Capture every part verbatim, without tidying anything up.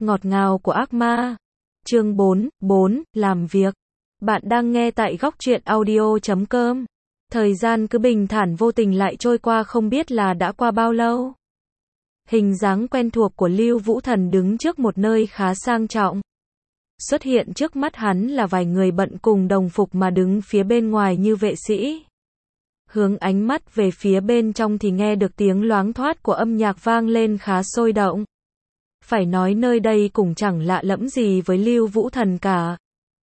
Ngọt ngào của ác ma. Chương bốn, bốn, làm việc. Bạn đang nghe tại góc truyện audio chấm com. Thời gian cứ bình thản vô tình lại trôi qua không biết là đã qua bao lâu. Hình dáng quen thuộc của Lưu Vũ Thần đứng trước một nơi khá sang trọng. Xuất hiện trước mắt hắn là vài người bận cùng đồng phục mà đứng phía bên ngoài như vệ sĩ. Hướng ánh mắt về phía bên trong thì nghe được tiếng loáng thoát của âm nhạc vang lên khá sôi động. Phải nói nơi đây cũng chẳng lạ lẫm gì với Lưu Vũ Thần cả.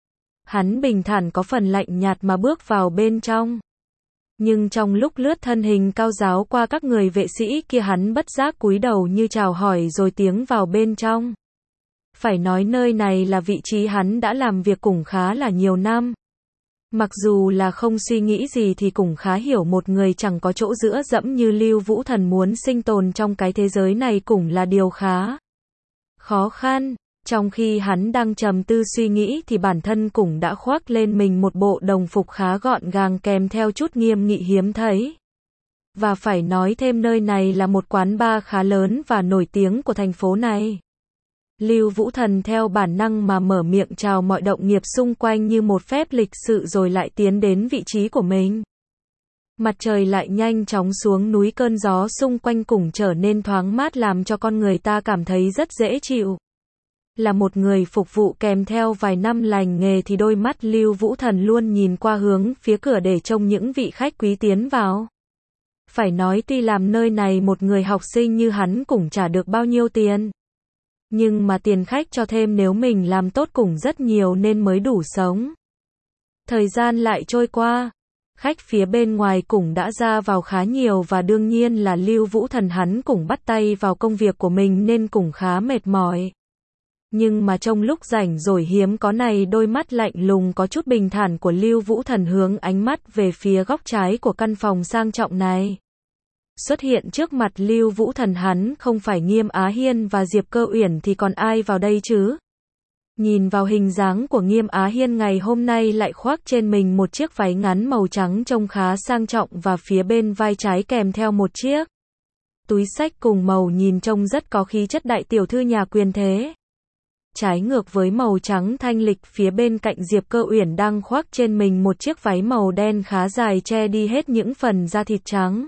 Hắn bình thản có phần lạnh nhạt mà bước vào bên trong. Nhưng trong lúc lướt thân hình cao giáo qua các người vệ sĩ kia hắn bất giác cúi đầu như chào hỏi rồi tiến vào bên trong. Phải nói nơi này là vị trí hắn đã làm việc cũng khá là nhiều năm. Mặc dù là không suy nghĩ gì thì cũng khá hiểu một người chẳng có chỗ giữa dẫm như Lưu Vũ Thần muốn sinh tồn trong cái thế giới này cũng là điều khá khó khăn. Trong khi hắn đang trầm tư suy nghĩ thì bản thân cũng đã khoác lên mình một bộ đồng phục khá gọn gàng kèm theo chút nghiêm nghị hiếm thấy. Và phải nói thêm nơi này là một quán bar khá lớn và nổi tiếng của thành phố này. Lưu Vũ Thần theo bản năng mà mở miệng chào mọi đồng nghiệp xung quanh như một phép lịch sự rồi lại tiến đến vị trí của mình. Mặt trời lại nhanh chóng xuống núi, cơn gió xung quanh cũng trở nên thoáng mát làm cho con người ta cảm thấy rất dễ chịu. Là một người phục vụ kèm theo vài năm lành nghề thì đôi mắt Lưu Vũ Thần luôn nhìn qua hướng phía cửa để trông những vị khách quý tiến vào. Phải nói tuy làm nơi này một người học sinh như hắn cũng trả được bao nhiêu tiền. Nhưng mà tiền khách cho thêm nếu mình làm tốt cũng rất nhiều nên mới đủ sống. Thời gian lại trôi qua. Khách phía bên ngoài cũng đã ra vào khá nhiều và đương nhiên là Lưu Vũ Thần hắn cũng bắt tay vào công việc của mình nên cũng khá mệt mỏi. Nhưng mà trong lúc rảnh rỗi hiếm có này đôi mắt lạnh lùng có chút bình thản của Lưu Vũ Thần hướng ánh mắt về phía góc trái của căn phòng sang trọng này. Xuất hiện trước mặt Lưu Vũ Thần hắn không phải Nghiêm Á Hiên và Diệp Cơ Uyển thì còn ai vào đây chứ? Nhìn vào hình dáng của Nghiêm Á Hiên ngày hôm nay lại khoác trên mình một chiếc váy ngắn màu trắng trông khá sang trọng và phía bên vai trái kèm theo một chiếc túi xách cùng màu nhìn trông rất có khí chất đại tiểu thư nhà quyền thế. Trái ngược với màu trắng thanh lịch phía bên cạnh Diệp Cơ Uyển đang khoác trên mình một chiếc váy màu đen khá dài che đi hết những phần da thịt trắng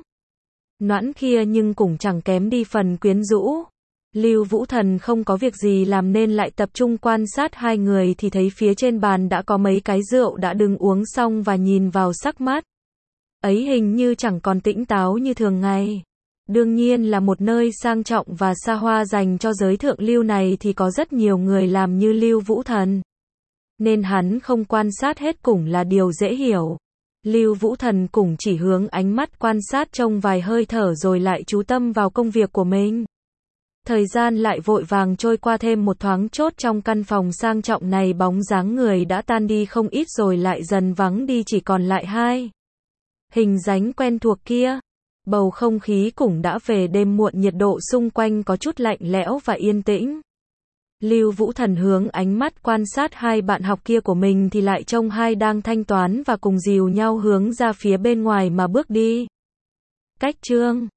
nõn kia nhưng cũng chẳng kém đi phần quyến rũ. Lưu Vũ Thần không có việc gì làm nên lại tập trung quan sát hai người thì thấy phía trên bàn đã có mấy cái rượu đã đừng uống xong và nhìn vào sắc mắt ấy hình như chẳng còn tỉnh táo như thường ngày. Đương nhiên là một nơi sang trọng và xa hoa dành cho giới thượng lưu này thì có rất nhiều người làm như Lưu Vũ Thần. Nên hắn không quan sát hết cũng là điều dễ hiểu. Lưu Vũ Thần cũng chỉ hướng ánh mắt quan sát trong vài hơi thở rồi lại chú tâm vào công việc của mình. Thời gian lại vội vàng trôi qua, thêm một thoáng chốt trong căn phòng sang trọng này bóng dáng người đã tan đi không ít rồi lại dần vắng đi chỉ còn lại hai hình dáng quen thuộc kia. Bầu không khí cũng đã về đêm muộn, nhiệt độ xung quanh có chút lạnh lẽo và yên tĩnh. Lưu Vũ Thần hướng ánh mắt quan sát hai bạn học kia của mình thì lại trông hai đang thanh toán và cùng dìu nhau hướng ra phía bên ngoài mà bước đi. Cách chương